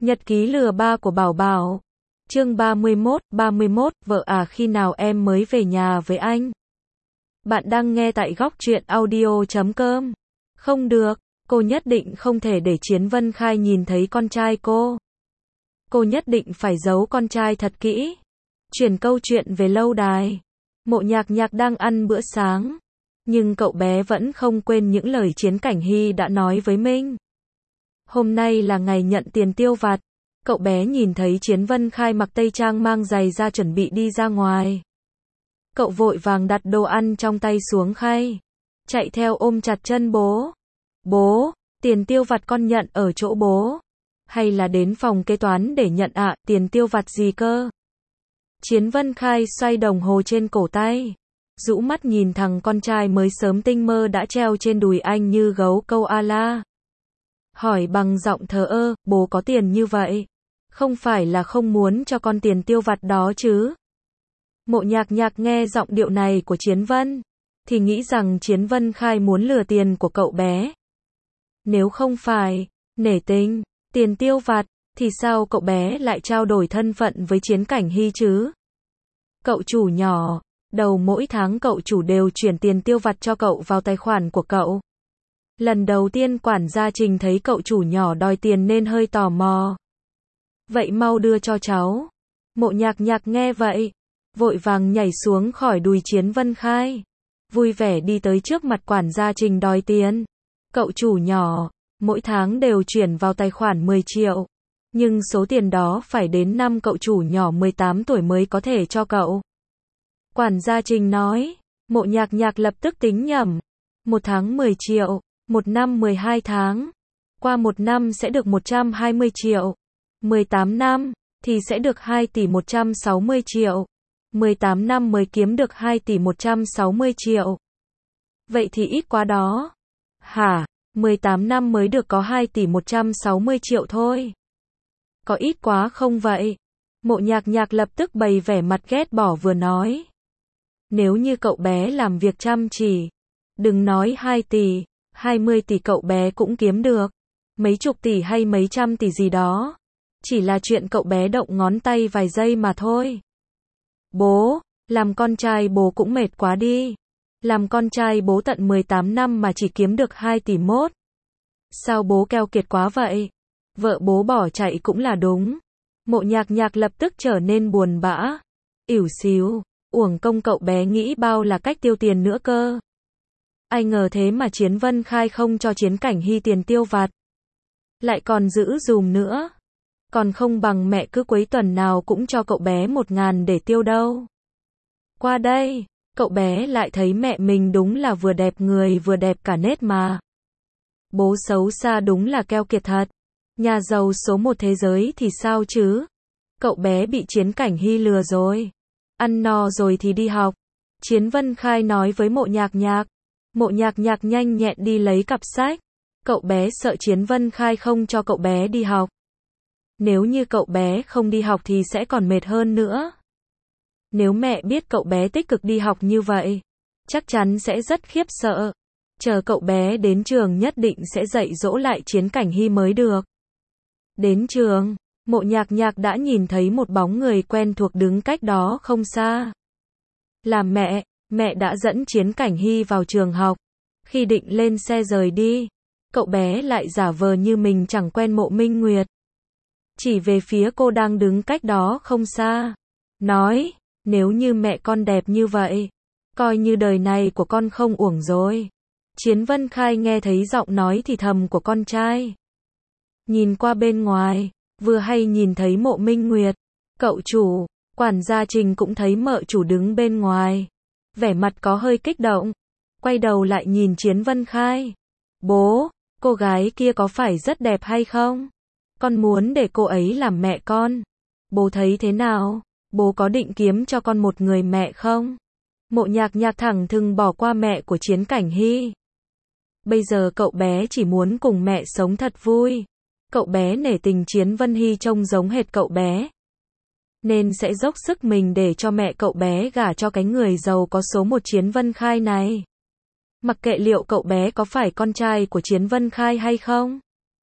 Nhật ký lừa ba của Bảo Bảo. Chương 31, vợ à khi nào em mới về nhà với anh? Bạn đang nghe tại góc truyện audio.com. Không được, cô nhất định không thể để Chiến Vân Khai nhìn thấy con trai cô. Cô nhất định phải giấu con trai thật kỹ. Chuyển câu chuyện về lâu đài. Mộ Nhạc Nhạc đang ăn bữa sáng. Nhưng cậu bé vẫn không quên những lời Chiến Cảnh Hy đã nói với mình. Hôm nay là ngày nhận tiền tiêu vặt. Cậu bé nhìn thấy Chiến Vân Khai mặc tây trang mang giày ra chuẩn bị đi ra ngoài. Cậu vội vàng đặt đồ ăn trong tay xuống khay. Chạy theo ôm chặt chân bố. Bố, tiền tiêu vặt con nhận ở chỗ bố. Hay là đến phòng kế toán để nhận ạ, tiền tiêu vặt gì cơ? Chiến Vân Khai xoay đồng hồ trên cổ tay. Rũ mắt nhìn thằng con trai mới sớm tinh mơ đã treo trên đùi anh như gấu câu ala. Hỏi bằng giọng thờ ơ, bố có tiền như vậy? Không phải là không muốn cho con tiền tiêu vặt đó chứ? Mộ Nhạc Nhạc nghe giọng điệu này của Chiến Vân, thì nghĩ rằng Chiến Vân Khai muốn lừa tiền của cậu bé. Nếu không phải nể tình, tiền tiêu vặt, thì sao cậu bé lại trao đổi thân phận với Chiến Cảnh Hy chứ? Cậu chủ nhỏ, đầu mỗi tháng cậu chủ đều chuyển tiền tiêu vặt cho cậu vào tài khoản của cậu. Lần đầu tiên quản gia Trình thấy cậu chủ nhỏ đòi tiền nên hơi tò mò. Vậy mau đưa cho cháu. Mộ Nhạc Nhạc nghe vậy, vội vàng nhảy xuống khỏi đùi Chiến Vân Khai. Vui vẻ đi tới trước mặt quản gia Trình đòi tiền. Cậu chủ nhỏ, mỗi tháng đều chuyển vào tài khoản 10 triệu. Nhưng số tiền đó phải đến năm cậu chủ nhỏ 18 tuổi mới có thể cho cậu. Quản gia Trình nói, Mộ Nhạc Nhạc lập tức tính nhẩm. Một tháng 10 triệu, một năm 12 tháng. Qua một năm sẽ được 120 triệu. 18 năm, thì sẽ được 2 tỷ 160 triệu. 18 năm mới kiếm được 2 tỷ 160 triệu. Vậy thì ít quá đó. Hả, 18 năm mới được có 2 tỷ 160 triệu thôi. Có ít quá không vậy? Mộ Nhạc Nhạc lập tức bày vẻ mặt ghét bỏ vừa nói. Nếu như cậu bé làm việc chăm chỉ, đừng nói 2 tỷ, 20 tỷ cậu bé cũng kiếm được. Mấy chục tỷ hay mấy trăm tỷ gì đó. Chỉ là chuyện cậu bé động ngón tay vài giây mà thôi. Bố, làm con trai bố cũng mệt quá đi. Làm con trai bố tận 18 năm mà chỉ kiếm được 2 tỷ mốt. Sao bố keo kiệt quá vậy? Vợ bố bỏ chạy cũng là đúng. Mộ Nhạc Nhạc lập tức trở nên buồn bã. Ỉu xìu, uổng công cậu bé nghĩ bao là cách tiêu tiền nữa cơ. Ai ngờ thế mà Chiến Vân Khai không cho Chiến Cảnh Hy tiền tiêu vặt. Lại còn giữ dùm nữa. Còn không bằng mẹ cứ cuối tuần nào cũng cho cậu bé 1.000 để tiêu đâu. Qua đây, cậu bé lại thấy mẹ mình đúng là vừa đẹp người vừa đẹp cả nết mà. Bố xấu xa đúng là keo kiệt thật. Nhà giàu số 1 thế giới thì sao chứ? Cậu bé bị Chiến Cảnh Hy lừa rồi. Ăn no rồi thì đi học. Chiến Vân Khai nói với Mộ Nhạc Nhạc. Mộ Nhạc Nhạc nhanh nhẹn đi lấy cặp sách. Cậu bé sợ Chiến Vân Khai không cho cậu bé đi học. Nếu như cậu bé không đi học thì sẽ còn mệt hơn nữa. Nếu mẹ biết cậu bé tích cực đi học như vậy, chắc chắn sẽ rất khiếp sợ. Chờ cậu bé đến trường nhất định sẽ dạy dỗ lại Chiến Cảnh Hy mới được. Đến trường, Mộ Nhạc Nhạc đã nhìn thấy một bóng người quen thuộc đứng cách đó không xa. Là mẹ, mẹ đã dẫn Chiến Cảnh Hy vào trường học. Khi định lên xe rời đi, cậu bé lại giả vờ như mình chẳng quen Mộ Minh Nguyệt. Chỉ về phía cô đang đứng cách đó không xa. Nói, nếu như mẹ con đẹp như vậy, coi như đời này của con không uổng rồi. Chiến Vân Khai nghe thấy giọng nói thì thầm của con trai. Nhìn qua bên ngoài, vừa hay nhìn thấy Mộ Minh Nguyệt. Cậu chủ, quản gia Trình cũng thấy mợ chủ đứng bên ngoài. Vẻ mặt có hơi kích động. Quay đầu lại nhìn Chiến Vân Khai. Bố, cô gái kia có phải rất đẹp hay không? Con muốn để cô ấy làm mẹ con. Bố thấy thế nào? Bố có định kiếm cho con một người mẹ không? Mộ Nhạc Nhạc thẳng thừng bỏ qua mẹ của Chiến Cảnh Hy. Bây giờ cậu bé chỉ muốn cùng mẹ sống thật vui. Cậu bé nể tình Chiến Vân Hy trông giống hệt cậu bé. Nên sẽ dốc sức mình để cho mẹ cậu bé gả cho cái người giàu có số 1 Chiến Vân Khai này. Mặc kệ liệu cậu bé có phải con trai của Chiến Vân Khai hay không.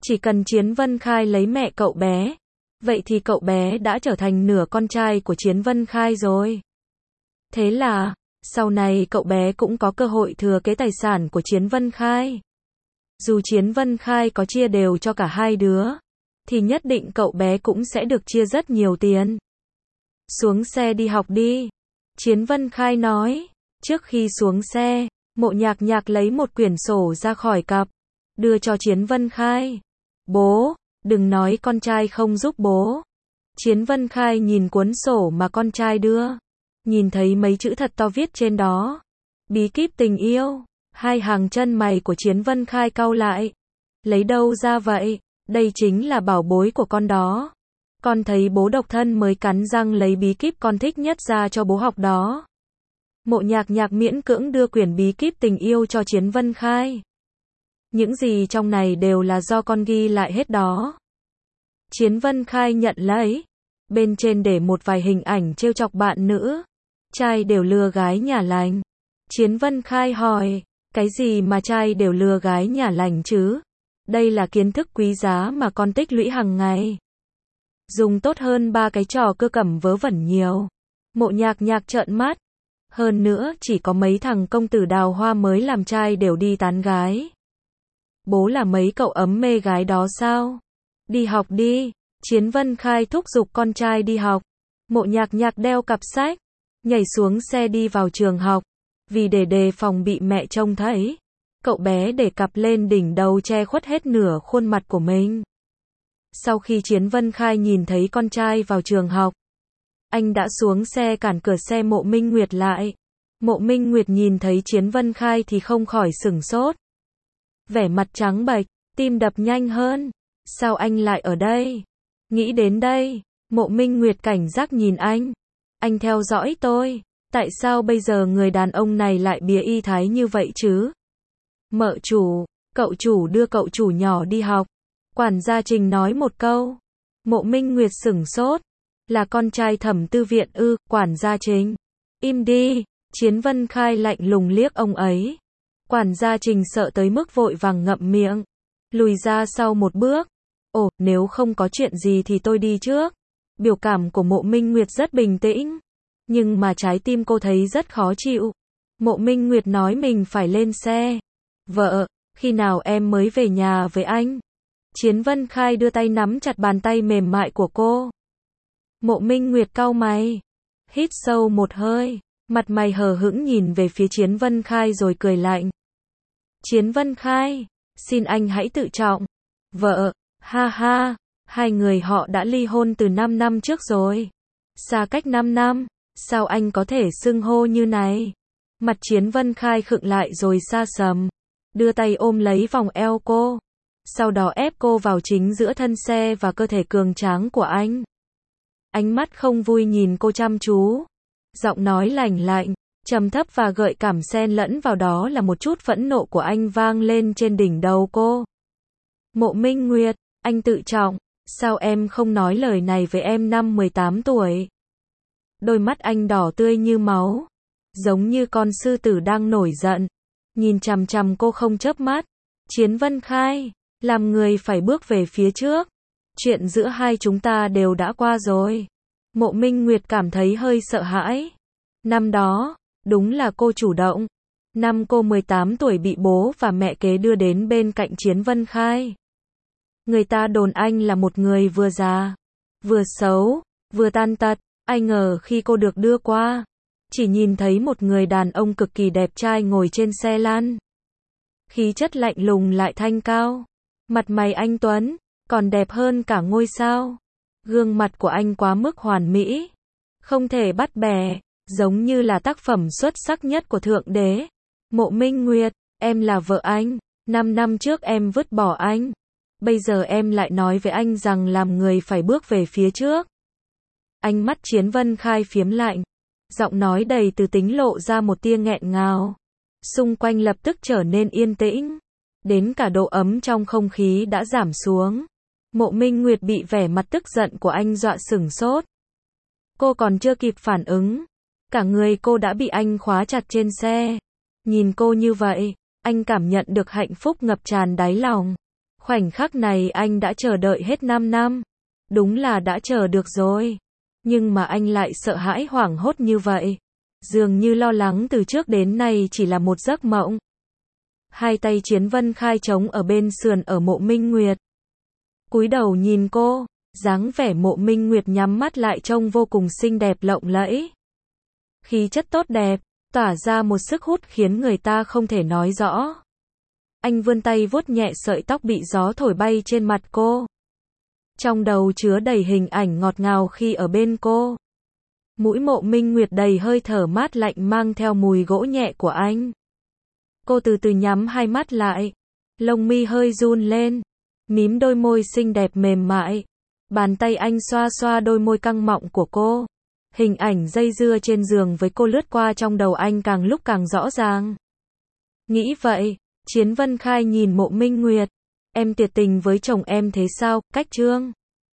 Chỉ cần Chiến Vân Khai lấy mẹ cậu bé, vậy thì cậu bé đã trở thành nửa con trai của Chiến Vân Khai rồi. Thế là, sau này cậu bé cũng có cơ hội thừa kế tài sản của Chiến Vân Khai. Dù Chiến Vân Khai có chia đều cho cả hai đứa, thì nhất định cậu bé cũng sẽ được chia rất nhiều tiền. Xuống xe đi học đi. Chiến Vân Khai nói. Trước khi xuống xe, Mộ Nhạc Nhạc lấy một quyển sổ ra khỏi cặp, đưa cho Chiến Vân Khai. Bố, đừng nói con trai không giúp bố. Chiến Vân Khai nhìn cuốn sổ mà con trai đưa. Nhìn thấy mấy chữ thật to viết trên đó. Bí kíp tình yêu. Hai hàng chân mày của Chiến Vân Khai cau lại. Lấy đâu ra vậy? Đây chính là bảo bối của con đó. Con thấy bố độc thân mới cắn răng lấy bí kíp con thích nhất ra cho bố học đó. Mộ Nhạc Nhạc miễn cưỡng đưa quyển bí kíp tình yêu cho Chiến Vân Khai. Những gì trong này đều là do con ghi lại hết đó. Chiến Vân Khai nhận lấy. Bên trên để một vài hình ảnh trêu chọc bạn nữ. Trai đều lừa gái nhà lành. Chiến Vân Khai hỏi, cái gì mà trai đều lừa gái nhà lành chứ? Đây là kiến thức quý giá mà con tích lũy hàng ngày. Dùng tốt hơn 3 cái trò cơ cẩm vớ vẩn nhiều. Mộ Nhạc Nhạc trợn mắt. Hơn nữa chỉ có mấy thằng công tử đào hoa mới làm trai đều đi tán gái. Bố là mấy cậu ấm mê gái đó sao? Đi học đi. Chiến Vân Khai thúc giục con trai đi học. Mộ Nhạc Nhạc đeo cặp sách, nhảy xuống xe đi vào trường học. Vì để đề phòng bị mẹ trông thấy, cậu bé để cặp lên đỉnh đầu che khuất hết nửa khuôn mặt của mình. Sau khi Chiến Vân Khai nhìn thấy con trai vào trường học, anh đã xuống xe cản cửa xe Mộ Minh Nguyệt lại. Mộ Minh Nguyệt nhìn thấy Chiến Vân Khai thì không khỏi sửng sốt. Vẻ mặt trắng bệch, tim đập nhanh hơn. Sao anh lại ở đây? Nghĩ đến đây, Mộ Minh Nguyệt cảnh giác nhìn anh. Anh theo dõi tôi. Tại sao bây giờ người đàn ông này lại bía y thái như vậy chứ? Mợ chủ, cậu chủ đưa cậu chủ nhỏ đi học. Quản gia Trình nói một câu. Mộ Minh Nguyệt sửng sốt. Là con trai Thẩm Tư Viện ư? Quản gia Trình. Im đi. Chiến Vân Khai lạnh lùng liếc ông ấy. Quản gia Trình sợ tới mức vội vàng ngậm miệng, lùi ra sau một bước. Ồ, nếu không có chuyện gì thì tôi đi trước. Biểu cảm của Mộ Minh Nguyệt rất bình tĩnh, nhưng mà trái tim cô thấy rất khó chịu. Mộ Minh Nguyệt nói mình phải lên xe. Vợ, khi nào em mới về nhà với anh? Chiến Vân Khai đưa tay nắm chặt bàn tay mềm mại của cô. Mộ Minh Nguyệt cau mày, hít sâu một hơi, mặt mày hờ hững nhìn về phía Chiến Vân Khai rồi cười lạnh. Chiến Vân Khai, xin anh hãy tự trọng. Vợ, ha ha, hai người họ đã ly hôn từ 5 năm trước rồi. Xa cách 5 năm, sao anh có thể xưng hô như này? Mặt Chiến Vân Khai khựng lại rồi sa sầm, đưa tay ôm lấy vòng eo cô, sau đó ép cô vào chính giữa thân xe và cơ thể cường tráng của anh. Ánh mắt không vui nhìn cô chăm chú, giọng nói lạnh lạnh, trầm thấp và gợi cảm xen lẫn vào đó là một chút phẫn nộ của anh vang lên trên đỉnh đầu cô. Mộ Minh Nguyệt, anh tự trọng, sao em không nói lời này với em năm 18 tuổi? Đôi mắt anh đỏ tươi như máu, giống như con sư tử đang nổi giận, nhìn chằm chằm cô không chớp mắt. Chiến Vân Khai, làm người phải bước về phía trước. Chuyện giữa hai chúng ta đều đã qua rồi. Mộ Minh Nguyệt cảm thấy hơi sợ hãi. Năm đó, đúng là cô chủ động. Năm cô 18 tuổi bị bố và mẹ kế đưa đến bên cạnh Chiến Vân Khai. Người ta đồn anh là một người vừa già, vừa xấu, vừa tàn tật. Ai ngờ khi cô được đưa qua, chỉ nhìn thấy một người đàn ông cực kỳ đẹp trai ngồi trên xe lăn. Khí chất lạnh lùng lại thanh cao. Mặt mày anh tuấn, còn đẹp hơn cả ngôi sao. Gương mặt của anh quá mức hoàn mỹ, không thể bắt bẻ, giống như là tác phẩm xuất sắc nhất của Thượng Đế. Mộ Minh Nguyệt, em là vợ anh. 5 năm trước em vứt bỏ anh. Bây giờ em lại nói với anh rằng làm người phải bước về phía trước. Ánh mắt Chiến Vân Khai phiếm lạnh, giọng nói đầy từ tính lộ ra một tia nghẹn ngào. Xung quanh lập tức trở nên yên tĩnh, đến cả độ ấm trong không khí đã giảm xuống. Mộ Minh Nguyệt bị vẻ mặt tức giận của anh dọa sửng sốt. Cô còn chưa kịp phản ứng, cả người cô đã bị anh khóa chặt trên xe. Nhìn cô như vậy, anh cảm nhận được hạnh phúc ngập tràn đáy lòng. Khoảnh khắc này anh đã chờ đợi hết 5 năm. Đúng là đã chờ được rồi. Nhưng mà anh lại sợ hãi hoảng hốt như vậy. Dường như lo lắng từ trước đến nay chỉ là một giấc mộng. Hai tay Chiến Vân Khai trống ở bên sườn ở Mộ Minh Nguyệt. Cúi đầu nhìn cô, dáng vẻ Mộ Minh Nguyệt nhắm mắt lại trông vô cùng xinh đẹp lộng lẫy. Khí chất tốt đẹp, tỏa ra một sức hút khiến người ta không thể nói rõ. Anh vươn tay vuốt nhẹ sợi tóc bị gió thổi bay trên mặt cô. Trong đầu chứa đầy hình ảnh ngọt ngào khi ở bên cô. Mũi Mộ Minh Nguyệt đầy hơi thở mát lạnh mang theo mùi gỗ nhẹ của anh. Cô từ từ nhắm hai mắt lại. Lông mi hơi run lên. Mím đôi môi xinh đẹp mềm mại. Bàn tay anh xoa xoa đôi môi căng mọng của cô. Hình ảnh dây dưa trên giường với cô lướt qua trong đầu anh càng lúc càng rõ ràng. Nghĩ vậy, Chiến Vân Khai nhìn Mộ Minh Nguyệt. Em tuyệt tình với chồng em thế sao, Cách Trương?